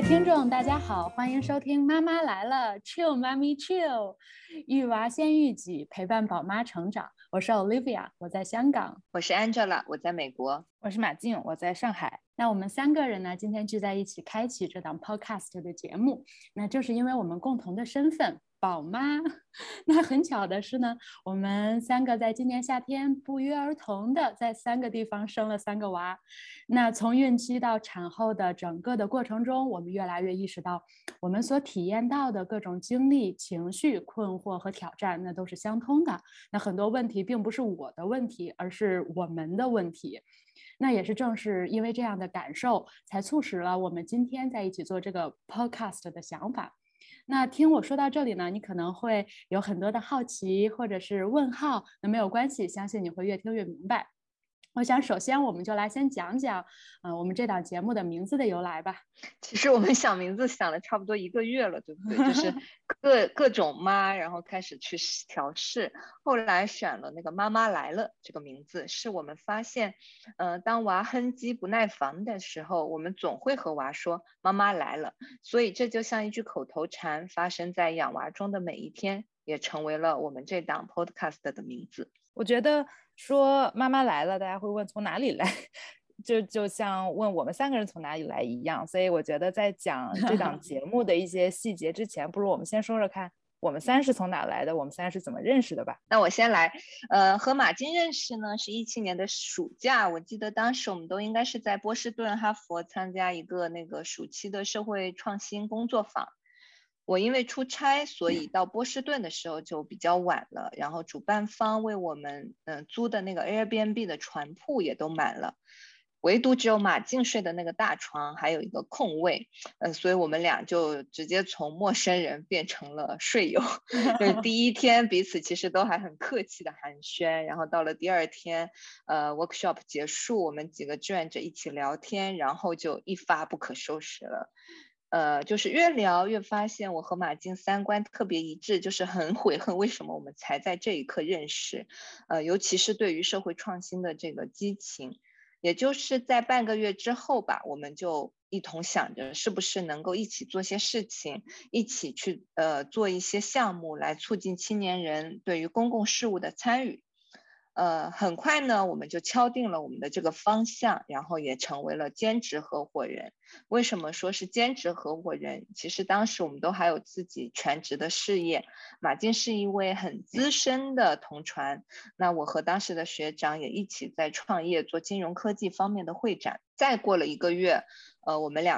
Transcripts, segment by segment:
听众大家好，欢迎收听妈妈来了 Chill 妈咪 Chill， 育娃先育己，陪伴宝妈成长。我是 Olivia， 我在香港。 我是 Angela， 我在美国。 我是马静，我在上海。 那我们三个人呢，今天聚在一起开启这档 podcast 的节目，那就是因为我们共同的身份宝妈。那很巧的是呢，我们三个在今年夏天不约而同的在3个地方生了3个娃。那从孕期到产后的整个的过程中，我们越来越意识到，我们所体验到的各种经历、情绪、困惑和挑战，那都是相通的。那很多问题并不是我的问题，而是我们的问题。那也是正是因为这样的感受，才促使了我们今天在一起做这个 podcast 的想法。那听我说到这里呢，你可能会有很多的好奇或者是问号，那没有关系，相信你会越听越明白。我想首先我们就来先讲讲我们这档节目的名字的由来吧。 其实我们想名字想了差不多1个月了，对不对？就是各种妈，然后开始去调试，后来选了那个妈妈来了这个名字，是我们发现当娃哼唧不耐烦的时候，我们总会和娃说妈妈来了，所以这就像一句口头禅，发生在养娃中的每一天，也成为了我们这档 podcast 的名字。 我觉得说妈妈来了，大家会问从哪里来，就像问我们3个人从哪里来一样。所以我觉得在讲这档节目的一些细节之前，不如我们先说说看我们3是从哪来的，我们3是怎么认识的吧。 那我先来，和马金认识呢是17年的暑假，我记得当时我们都应该是在波士顿、哈佛参加一个那个暑期的社会创新工作坊。我因为出差，所以到波士顿的时候就比较晚了，然后主办方为我们租的那个 Airbnb 的床铺也都满了，唯独只有马静睡的那个大床还有一个空位，所以我们俩就直接从陌生人变成了睡友。就是第一天彼此其实都还很客气的寒暄，然后到了第2天workshop 结束，我们几个志愿者一起聊天，然后就一发不可收拾了。就是越聊越发现我和马静3观特别一致，就是很悔恨为什么我们才在这一刻认识，尤其是对于社会创新的这个激情。也就是在半个月之后吧，我们就一同想着是不是能够一起做些事情，一起去做一些项目来促进青年人对于公共事务的参与。很快呢，我们就敲定了我们的这个方向，然后也成为了兼职合伙人。为什么说是兼职合伙人？其实当时我们都还有自己全职的事业。马静是一位很资深的同传，那我和当时的学长也一起在创业做金融科技方面的会展。再过了1个月，我们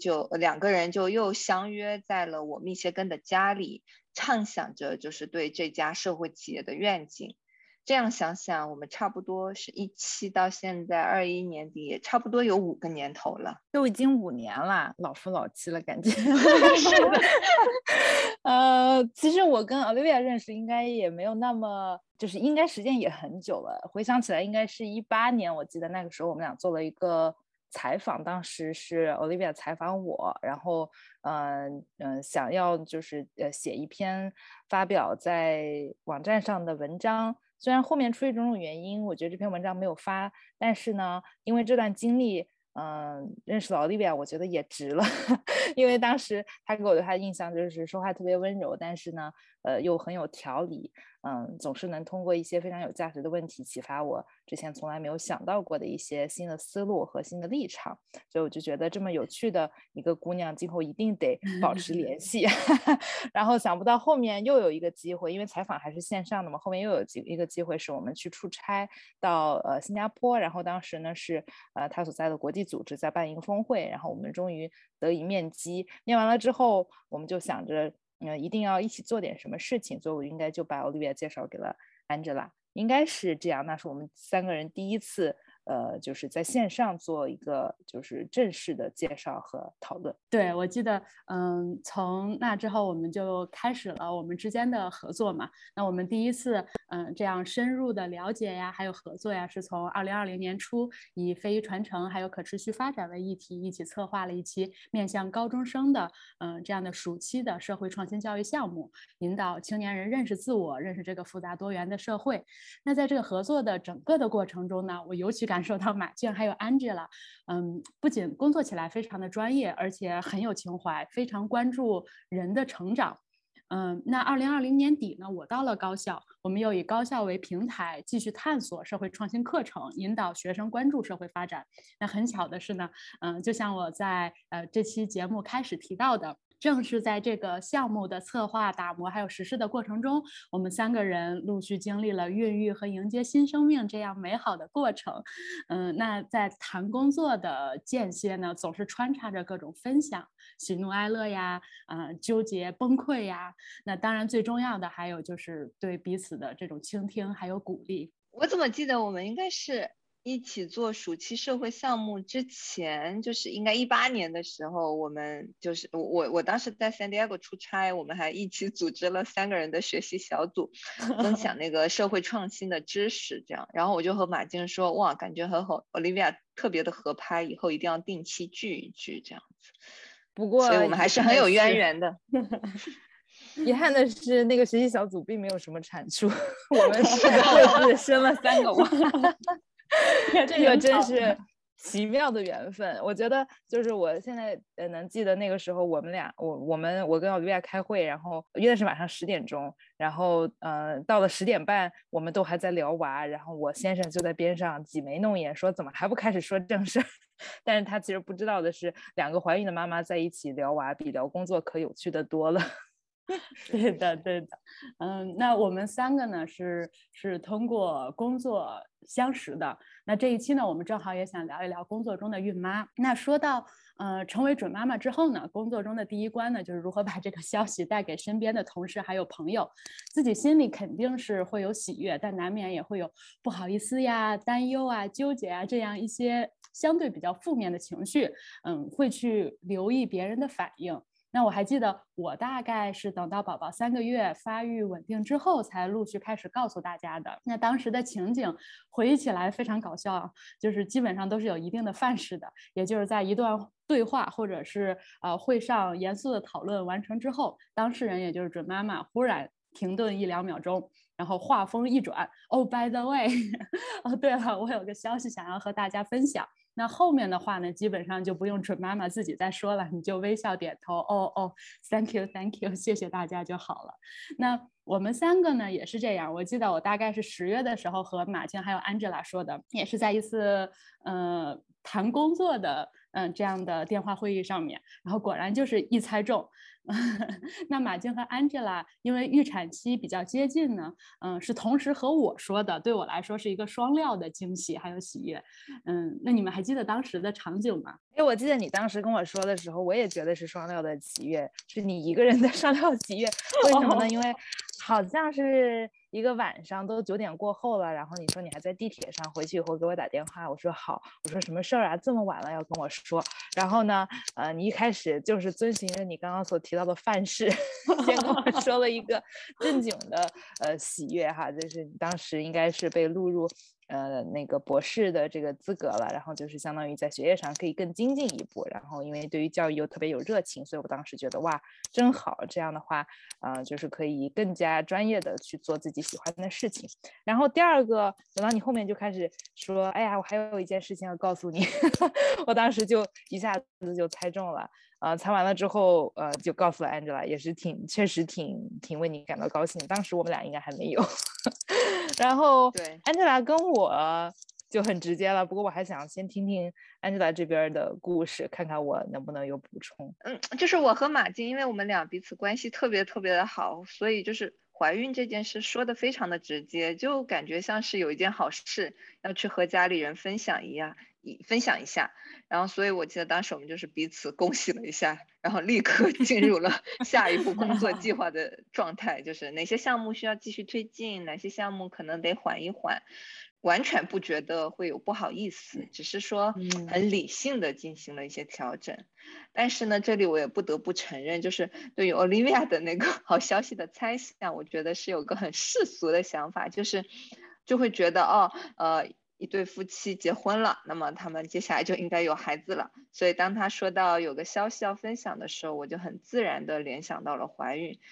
2个人就又相约在了我密歇根的家里，畅想着就是对这家社会企业的愿景。这样想想，我们差不多是17到现在21年底，也差不多有5个年头了， 都已经5年了，老夫老妻了感觉。 是的。 其实我跟 Olivia 认识应该也没有那么，就是应该时间也很久了。回想起来应该是18年，我记得那个时候我们俩做了一个采访，当时是 Olivia 采访我，然后想要就是写一篇发表在网站上的文章。虽然后面出于种种原因，我觉得这篇文章没有发，但是呢，因为这段经历，认识了 Olivia， 我觉得也值了。因为当时他给我对他的印象就是说话特别温柔，但是呢，又很有条理，总是能通过一些非常有价值的问题启发我之前从来没有想到过的一些新的思路和新的立场。所以我就觉得这么有趣的一个姑娘，今后一定得保持联系。然后想不到后面又有一个机会，因为采访还是线上的嘛，后面又有一个机会是我们去出差到新加坡，然后当时呢是他所在的国际组织在办一个峰会，然后我们终于得以面基。面完了之后，我们就想着一定要一起做点什么事情，所以我应该就把 Olivia 介绍给了 Angela， 应该是这样。那是我们3个人第一次就是在线上做一个就是正式的介绍和讨论。 对，我记得从那之后我们就开始了我们之间的合作嘛。那我们第一次这样深入的了解呀还有合作呀，是从2020年初以非遗传承还有可持续发展为议题，一起策划了一期面向高中生的这样的暑期的社会创新教育项目，引导青年人认识自我，认识这个复杂多元的社会。那在这个合作的整个的过程中呢，我尤其感感受到马俊还有 Angela，不仅工作起来非常的专业，而且很有情怀，非常关注人的成长。那2020年底呢，我到了高校，我们又以高校为平台，继续探索社会创新课程，引导学生关注社会发展。那很巧的是呢，就像我在这期节目开始提到的，正是在这个项目的策划、打磨还有实施的过程中，我们3个人陆续经历了孕育和迎接新生命这样美好的过程。那在谈工作的间歇呢，总是穿插着各种分享，喜怒哀乐呀，纠结崩溃呀。那当然最重要的还有就是对彼此的这种倾听还有鼓励。 我怎么记得我们应该是一起做暑期社会项目之前，就是应该18年的时候，我们就是我当时在 San Diego 出差，我们还一起组织了3个人的学习小组，分享那个社会创新的知识，这样。然后我就和马静说，哇，感觉和 Olivia 特别的合拍，以后一定要定期聚一聚这样子。 不过， 所以我们还是很有渊源的。 遗憾的是，那个学习小组并没有什么产出，我们是各自生了3个娃，这个真是奇妙的缘分。我觉得就是我现在能记得那个时候，我跟奥利维亚开会，然后约的是晚上10点钟，然后到了10点半，我们都还在聊娃，然后我先生就在边上挤眉弄眼说怎么还不开始说正事。但是他其实不知道的是，2个怀孕的妈妈在一起聊娃比聊工作可有趣的多了。 对的，对的，那我们3个呢是通过工作相识的。那这一期呢，我们正好也想聊一聊工作中的孕妈。那说到成为准妈妈之后呢，工作中的第一关呢，就是如何把这个消息带给身边的同事还有朋友。自己心里肯定是会有喜悦，但难免也会有不好意思呀、担忧啊、纠结啊这样一些相对比较负面的情绪。会去留意别人的反应。那我还记得，我大概是等到宝宝3个月发育稳定之后，才陆续开始告诉大家的。那当时的情景回忆起来非常搞笑，就是基本上都是有一定的范式的，也就是在一段对话或者是会上严肃的讨论完成之后，当事人也就是准妈妈忽然停顿1、2秒钟，然后话锋一转，by the way， 对了，我有个消息想要和大家分享。那后面的话呢，基本上就不用准妈妈自己再说了，你就微笑点头，thank you， 谢谢大家就好了。那我们3个呢也是这样，我记得我大概是10月的时候和马静还有 Angela 说的，也是在一次谈工作的这样的电话会议上面，然后果然就是一猜中。那马静和 Angela 因为预产期比较接近呢，是同时和我说的，对我来说是一个双料的惊喜还有喜悦。那你们还记得当时的场景吗？ 我记得你当时跟我说的时候，我也觉得是双料的喜悦，是你一个人的双料喜悦。为什么呢？因为好像是一个晚上都9点过后了，然后你说你还在地铁上，回去以后给我打电话，我说好，我说什么事儿啊？这么晚了要跟我说。然后呢，你一开始就是遵循着你刚刚所提到的范式，先跟我说了一个正经的喜悦哈，就是当时应该是被录入那个博士的这个资格了，然后就是相当于在学业上可以更精进一步，然后因为对于教育又特别有热情，所以我当时觉得哇真好，这样的话就是可以更加专业的去做自己喜欢的事情。然后第二个等到你后面就开始说哎呀我还有一件事情要告诉你我当时就一下子就猜中了，猜完了之后就告诉了 Angela， 也是确实挺为你感到高兴，当时我们俩应该还没有然后对 Angela 跟我就很直接了，不过我还想先听听 Angela 这边的故事，看看我能不能有补充。 就是我和马静，因为我们俩彼此关系特别特别的好，所以就是怀孕这件事说的非常的直接，就感觉像是有一件好事要去和家里人分享一下。然后所以我记得当时我们就是彼此恭喜了一下，然后立刻进入了下一步工作计划的状态，就是哪些项目需要继续推进，哪些项目可能得缓一缓，完全不觉得会有不好意思，只是说很理性的进行了一些调整。但是呢，这里我也不得不承认，就是对于 Olivia 的那个好消息的猜想，我觉得是有个很世俗的想法，就会觉得一对夫妻结婚了，那么他们接下来就应该有孩子了。所以当他说到有个消息要分享的时候，我就很自然的联想到了怀孕。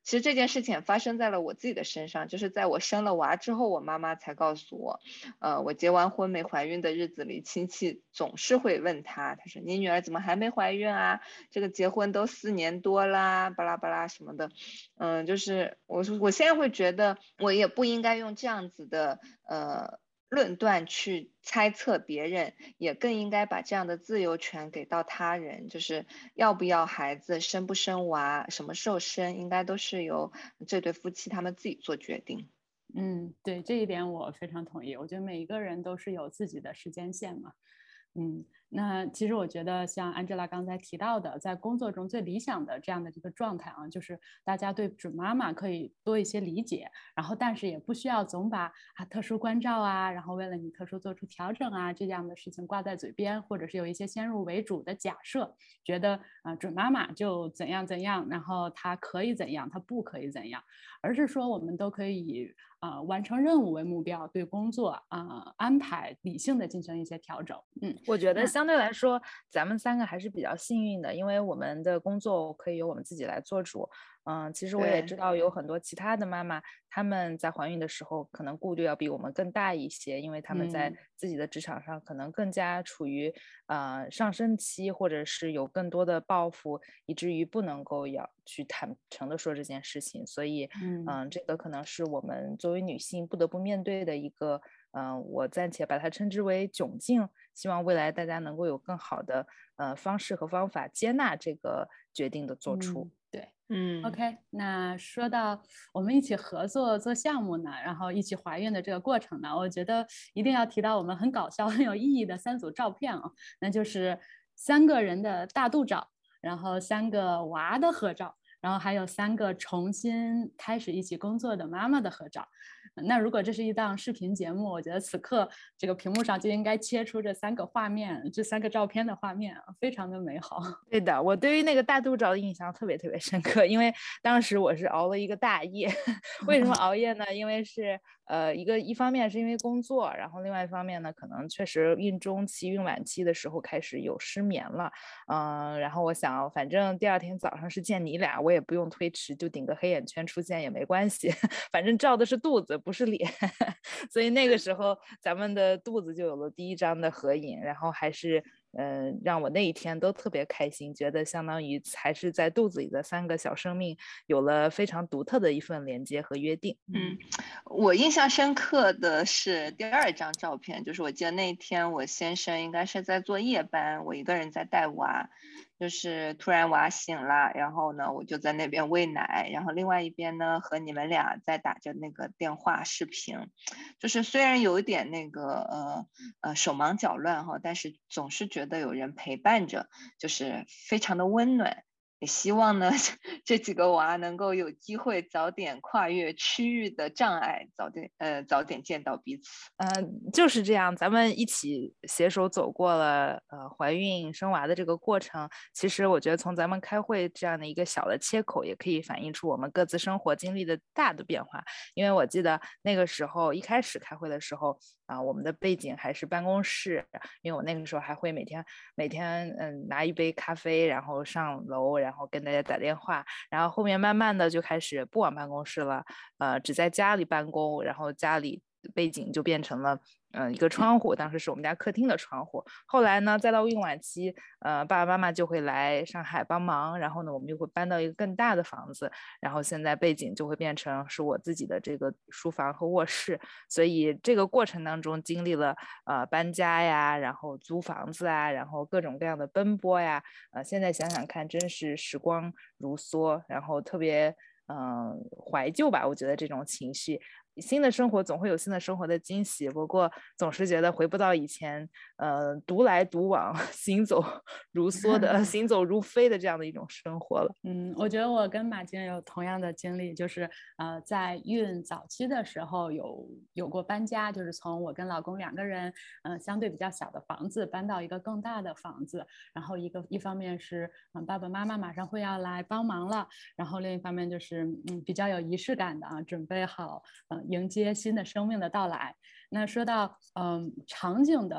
其实这件事情也发生在了我自己的身上，就是在我生了娃之后，我妈妈才告诉我，我结完婚没怀孕的日子里，亲戚总是会问她说你女儿怎么还没怀孕啊？这个结婚都4年多啦，巴拉巴拉什么的。就是我现在会觉得，我也不应该用这样子的论断去猜测别人，也更应该把这样的自由权给到他人，就是要不要孩子，生不生娃，什么时候生，应该都是由这对夫妻他们自己做决定。 对，这一点我非常同意。我觉得每一个人都是有自己的时间线嘛。那其实我觉得像 Angela 刚才提到的，在工作中最理想的这样的这个状态啊，就是大家对准妈妈可以多一些理解，然后但是也不需要总把特殊关照啊，然后为了你特殊做出调整啊这样的事情挂在嘴边，或者是有一些先入为主的假设，觉得准妈妈就怎样怎样，然后她可以怎样，她不可以怎样，而是说我们都可以以完成任务为目标，对工作安排理性的进行一些调整。 我觉得相对来说，咱们3个还是比较幸运的，因为我们的工作可以由我们自己来做主。其实我也知道有很多其他的妈妈，她们在怀孕的时候可能顾虑要比我们更大一些，因为她们在自己的职场上可能更加处于上升期，或者是有更多的抱负，以至于不能够要去坦诚的说这件事情。所以这个可能是我们作为女性不得不面对的一个我暂且把它称之为窘境，希望未来大家能够有更好的方式和方法接纳这个决定的做出。 对，OK，那说到我们一起合作做项目呢，然后一起怀孕的这个过程呢，我觉得一定要提到我们很搞笑、很有意义的3组照片啊，那就是3个人的大肚照，然后3个娃的合照，然后还有3个重新开始一起工作的妈妈的合照。那如果这是一档视频节目，我觉得此刻这个屏幕上就应该切出这3个画面，这3个照片的画面，非常的美好。 对的，我对于那个大肚照的印象特别特别深刻，因为当时我是熬了一个大夜。为什么熬夜呢？因为是一方面是因为工作，然后另外一方面呢，可能确实孕中期、孕晚期的时候开始有失眠了。然后我想，反正第2天早上是见你俩，我也不用推迟，就顶个黑眼圈出现也没关系，反正照的是肚子，不是脸。所以那个时候咱们的肚子就有了第1张的合影，然后还是让我那一天都特别开心，觉得相当于还是在肚子里的3个小生命有了非常独特的一份连接和约定。 我印象深刻的是第2张照片，就是我记得那天我先生应该是在做夜班，我一个人在带娃，就是突然娃醒了，然后呢我就在那边喂奶，然后另外一边呢和你们俩在打着那个电话视频，就是虽然有一点那个手忙脚乱哈，但是总是觉得有人陪伴着，就是非常的温暖。也希望呢这几个娃能够有机会早点跨越区域的障碍，早点见到彼此。 就是这样，咱们一起携手走过了怀孕生娃的这个过程。其实我觉得从咱们开会这样的一个小的切口，也可以反映出我们各自生活经历的大的变化。因为我记得那个时候一开始开会的时候我们的背景还是办公室，因为我那个时候还会每天拿一杯咖啡，然后上楼，然后跟大家打电话。然后后面慢慢的就开始不往办公室了，只在家里办公，然后家里背景就变成了一个窗户，当时是我们家客厅的窗户。后来呢，再到孕晚期，爸爸妈妈就会来上海帮忙，然后呢，我们就会搬到一个更大的房子，然后现在背景就会变成是我自己的这个书房和卧室。所以这个过程当中经历了搬家呀，然后租房子啊，然后各种各样的奔波呀，现在想想看，真是时光如梭，然后特别怀旧吧。我觉得这种情绪，新的生活总会有新的生活的惊喜，不过总是觉得回不到以前独来独往行走如梭的行走如飞的这样的一种生活了。 我觉得我跟马晶有同样的经历，就是在孕早期的时候有过搬家，就是从我跟老公2个人相对比较小的房子搬到一个更大的房子，然后一方面是爸爸妈妈马上会要来帮忙了，然后另一方面就是比较有仪式感的准备好迎接新的生命的到来。那说到场景的怀孕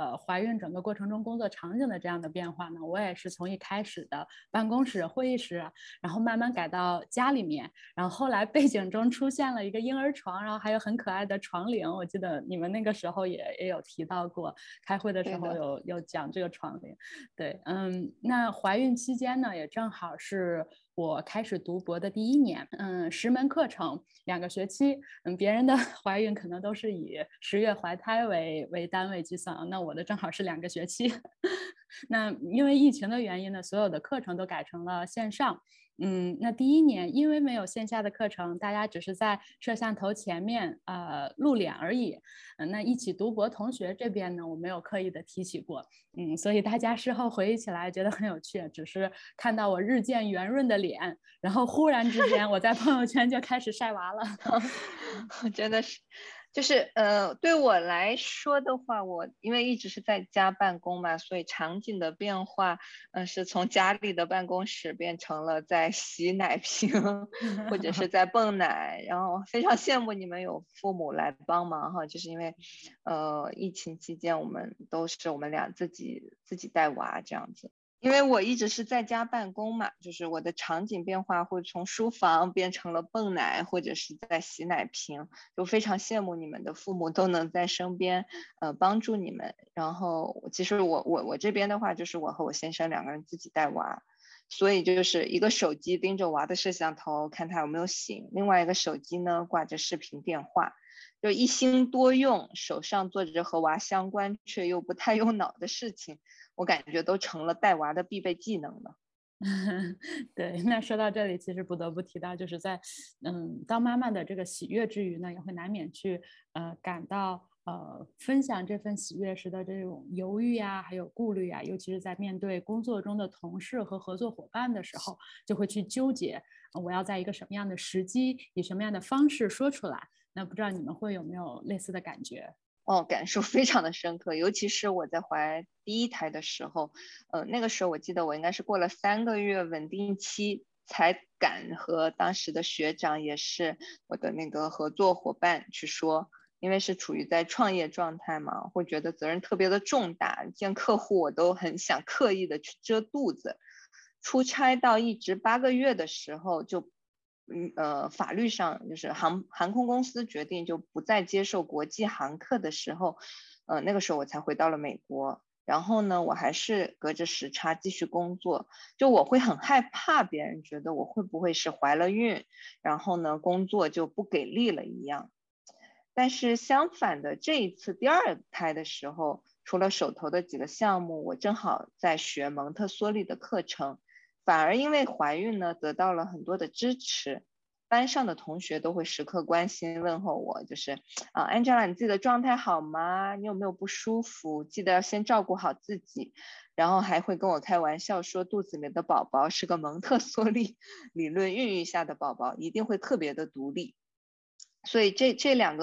孕整个过程中工作场景的这样的变化呢，我也是从一开始的办公室、会议室，然后慢慢改到家里面，然后后来背景中出现了一个婴儿床，然后还有很可爱的床铃，我记得你们那个时候也有提到过，开会的时候有讲这个床铃。对，那怀孕期间呢，也正好是我开始读博的第1年，10门课程，2个学期，别人的怀孕可能都是以10月怀胎为单位计算，那我的正好是2个学期。那因为疫情的原因呢，所有的课程都改成了线上。那第1年因为没有线下的课程，大家只是在摄像头前面露脸而已。那一起读博同学这边呢，我没有刻意的提起过。所以大家事后回忆起来觉得很有趣，只是看到我日渐圆润的脸，然后忽然之间我在朋友圈就开始晒娃了。 真的是。就是对我来说的话，我因为一直是在家办公嘛，所以场景的变化，是从家里的办公室变成了在洗奶瓶或者是在泵奶，然后非常羡慕你们有父母来帮忙哈，就是因为疫情期间我们俩自己带娃这样子。因为我一直是在家办公嘛，就是我的场景变化会从书房变成了泵奶或者是在洗奶瓶，就非常羡慕你们的父母都能在身边帮助你们。然后其实我这边的话，就是我和我先生2个人自己带娃，所以就是一个手机盯着娃的摄像头看他有没有醒，另外一个手机呢挂着视频电话，就一心多用，手上做着和娃相关却又不太用脑的事情，我感觉都成了带娃的必备技能了。 对，那说到这里，其实不得不提到，就是在当妈妈的这个喜悦之余呢，也会难免去感到分享这份喜悦时的这种犹豫呀，还有顾虑呀，尤其是在面对工作中的同事和合作伙伴的时候，就会去纠结我要在一个什么样的时机，以什么样的方式说出来。那不知道你们会有没有类似的感觉？ 感受非常的深刻，尤其是我在怀第1胎的时候，那个时候我记得我应该是过了3个月稳定期才敢和当时的学长，也是我的那个合作伙伴去说，因为是处于在创业状态嘛，会觉得责任特别的重大，见客户我都很想刻意的去遮肚子。出差到一直8个月的时候，就法律上就是航空公司决定就不再接受国际航客的时候，那个时候我才回到了美国。然后呢，我还是隔着时差继续工作，就我会很害怕别人觉得我会不会是怀了孕，然后呢工作就不给力了一样。但是相反的，这一次第2胎的时候，除了手头的几个项目，我正好在学蒙特梭利的课程，反而因为怀孕呢，得到了很多的支持。班上的同学都会时刻关心问候我，就是Angela 你自己的状态好吗？你有没有不舒服？记得要先照顾好自己。然后还会跟我开玩笑说，肚子里面的宝宝是个蒙特梭利理论孕育下的宝宝，一定会特别的独立。所以这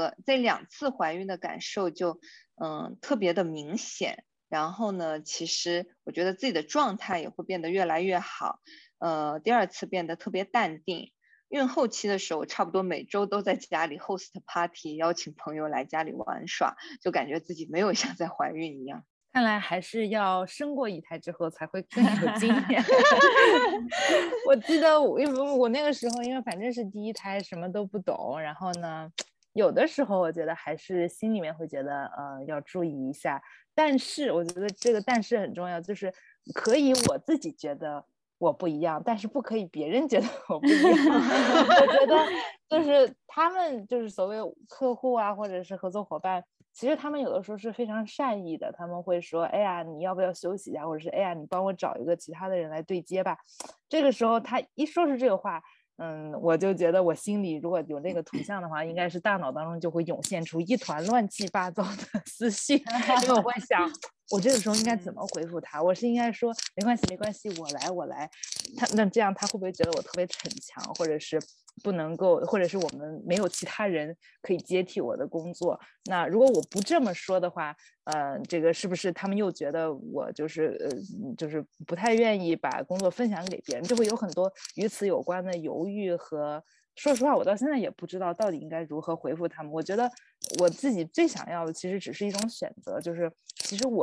2次怀孕的感受就特别的明显。然后呢，其实我觉得自己的状态也会变得越来越好。第2次变得特别淡定。孕后期的时候，差不多每周都在家里 host party， 邀请朋友来家里玩耍，就感觉自己没有像在怀孕一样。 看来还是要生过1胎之后才会更有经验。我记得因为我那个时候，因为反正是第1胎，什么都不懂，然后呢，有的时候我觉得还是心里面会觉得要注意一下。但是我觉得这个但是很重要，就是可以我自己觉得我不一样，但是不可以别人觉得我不一样。我觉得就是他们就是所谓客户啊，或者是合作伙伴，其实他们有的时候是非常善意的，他们会说哎呀你要不要休息一下，或者是哎呀你帮我找一个其他的人来对接吧。这个时候他一说是这个话，我就觉得我心里如果有那个图像的话，应该是大脑当中就会涌现出一团乱七八糟的思绪。因为我会想我这个时候应该怎么回复他，我是应该说没关系没关系，我来，那这样他会不会觉得我特别逞强，或者是不能够，或者是我们没有其他人可以接替我的工作。那如果我不这么说的话，这个是不是他们又觉得我就是不太愿意把工作分享给别人，就会有很多与此有关的犹豫和说实话我到现在也不知道到底应该如何回复他们。我觉得我自己最想要的其实只是一种选择，就是其实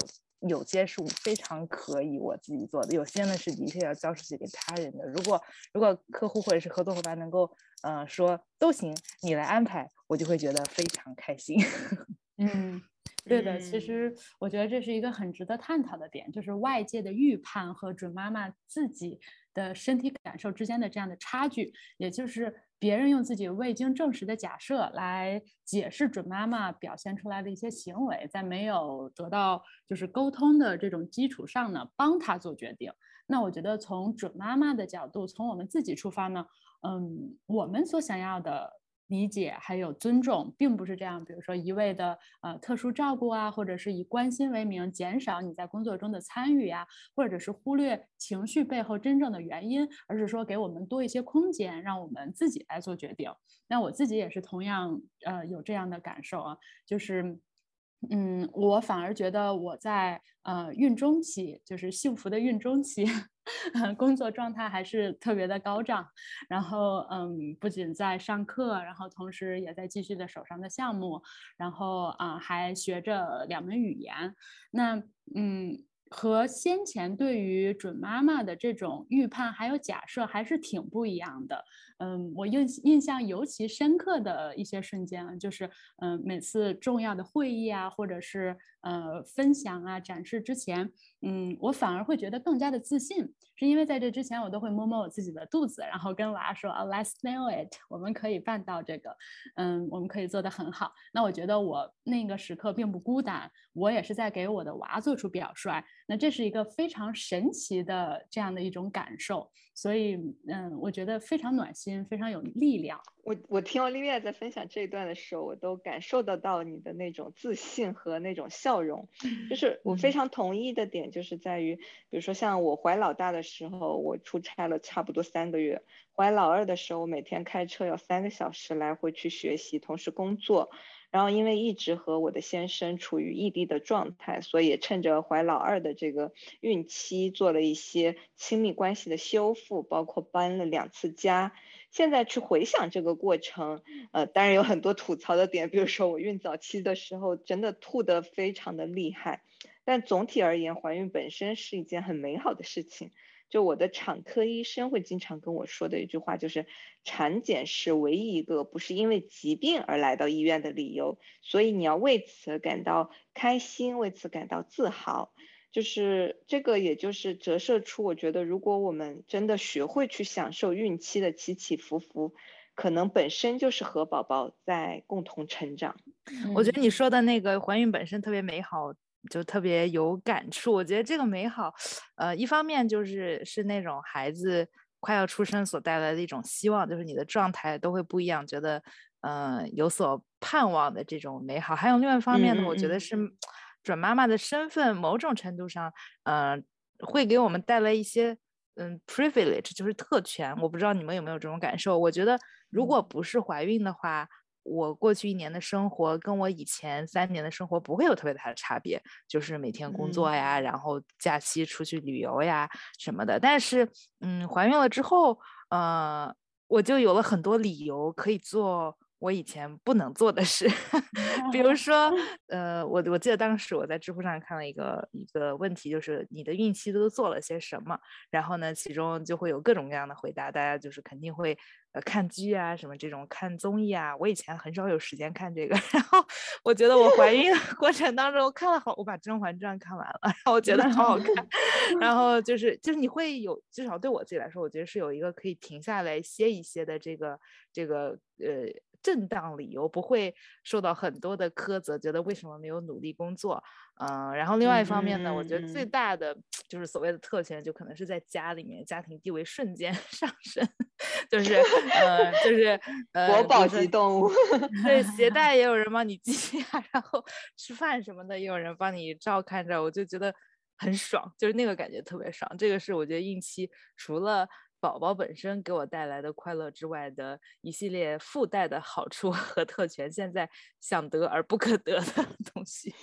有些是非常可以我自己做的，有些呢是的确要交出去给他人的。如果客户或者是合作伙伴能够说都行，你来安排，我就会觉得非常开心。 对的，其实我觉得这是一个很值得探讨的点，就是外界的预判和准妈妈自己的身体感受之间的这样的差距，也就是别人用自己未经证实的假设来解释准妈妈表现出来的一些行为，在没有得到就是沟通的这种基础上呢，帮她做决定。那我觉得从准妈妈的角度，从我们自己出发呢，我们所想要的理解还有尊重，并不是这样，比如说一味的特殊照顾啊，或者是以关心为名减少你在工作中的参与啊，或者是忽略情绪背后真正的原因，而是说给我们多一些空间，让我们自己来做决定。那我自己也是同样有这样的感受啊，就是我反而觉得我在孕中期，就是幸福的孕中期，工作状态还是特别的高涨。然后不仅在上课，然后同时也在继续的手上的项目，然后还学着2门语言。那和先前对于准妈妈的这种预判还有假设还是挺不一样的。我印象尤其深刻的一些瞬间啊，就是每次重要的会议啊，或者是分享啊、展示之前，我反而会觉得更加的自信，是因为在这之前我都会摸摸我自己的肚子，然后跟娃说let's nail it， 我们可以办到这个，我们可以做得很好。那我觉得我那个时刻并不孤单，我也是在给我的娃做出表率。那这是一个非常神奇的这样的一种感受，所以我觉得非常暖心，非常有力量。 我听Olivia在分享这一段的时候，我都感受得到你的那种自信和那种笑容。就是我非常同意的点，就是在于，比如说像我怀老大的时候，我出差了差不多3个月；怀老二的时候，我每天开车要3个小时来回去学习，同时工作。然后因为一直和我的先生处于异地的状态，所以趁着怀老二的这个孕期做了一些亲密关系的修复，包括搬了2次家。现在去回想这个过程，当然有很多吐槽的点，比如说我孕早期的时候真的吐得非常的厉害，但总体而言，怀孕本身是一件很美好的事情。就我的产科医生会经常跟我说的一句话，就是产检是唯一一个不是因为疾病而来到医院的理由，所以你要为此感到开心，为此感到自豪。就是这个，也就是折射出，我觉得如果我们真的学会去享受孕期的起起伏伏，可能本身就是和宝宝在共同成长。 我觉得你说的那个怀孕本身特别美好，就特别有感触。我觉得这个美好，一方面是那种孩子快要出生所带来的一种希望，就是你的状态都会不一样，觉得有所盼望的这种美好。还有另外一方面呢，我觉得是准妈妈的身份，某种程度上，会给我们带来一些privilege，就是特权。我不知道你们有没有这种感受？我觉得如果不是怀孕的话，我过去1年的生活跟我以前3年的生活不会有特别大的差别，就是每天工作呀，然后假期出去旅游呀什么的。但是，怀孕了之后，我就有了很多理由可以做我以前不能做的事。比如说，我记得当时我在知乎上看了一个问题，就是你的孕期都做了些什么？然后呢，其中就会有各种各样的回答，大家就是肯定会看剧啊，什么这种看综艺啊。我以前很少有时间看这个，然后我觉得我怀孕的过程当中看了我把《甄嬛传》看完了，然后我觉得好好看。然后就是你会有，至少对我自己来说，我觉得是有一个可以停下来歇一歇的这个正当理由，不会受到很多的苛责，觉得为什么没有努力工作。然后另外一方面呢，我觉得最大的就是所谓的特权，就可能是在家里面，家庭地位瞬间上升。就是国宝级动物。 对，携带也有人帮你系啊，然后吃饭什么的也有人帮你照看着，我就觉得很爽，就是那个感觉特别爽。这个是我觉得孕期除了宝宝本身给我带来的快乐之外的一系列附带的好处和特权，现在想得而不可得的东西。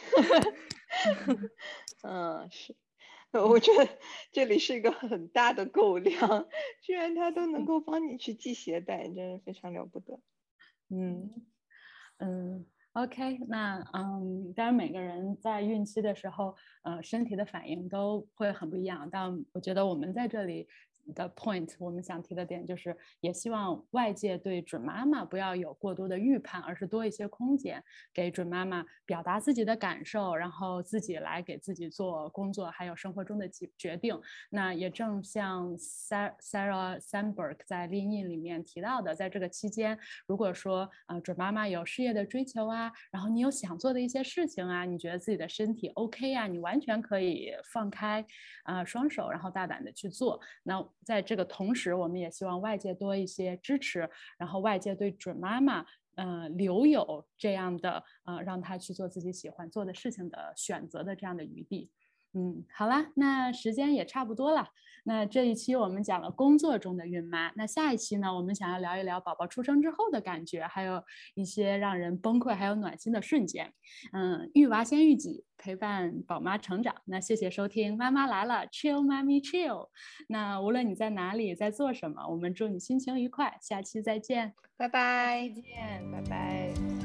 是，我觉得这里是一个很大的狗粮，居然它都能够帮你去系鞋带，真是非常了不得。 OK，那当然每个人在孕期的时候，身体的反应都会很不一样。但我觉得我们在这里的 point，我们想提的点就是，也希望外界对准妈妈不要有过多的预判，而是多一些空间，给准妈妈表达自己的感受，然后自己来给自己做工作，还有生活中的决定。那也正像 Sarah Sandberg 在 Lean In 里面提到的，在这个期间，如果说准妈妈有事业的追求啊，然后你有想做的一些事情啊，你觉得自己的身体 OK 啊，你完全可以放开双手，然后大胆的去做。那在这个同时，我们也希望外界多一些支持，然后外界对准妈妈留有这样的让她去做自己喜欢做的事情的选择的这样的余地。好啦，那时间也差不多了。那这一期我们讲了工作中的孕妈，那下一期呢，我们想要聊一聊宝宝出生之后的感觉，还有一些让人崩溃还有暖心的瞬间。育娃先育己，陪伴宝妈成长。那谢谢收听，妈妈来了 ，Chill 妈咪 Chill。那无论你在哪里，在做什么，我们祝你心情愉快，下期再见， 拜拜。 再见，拜拜。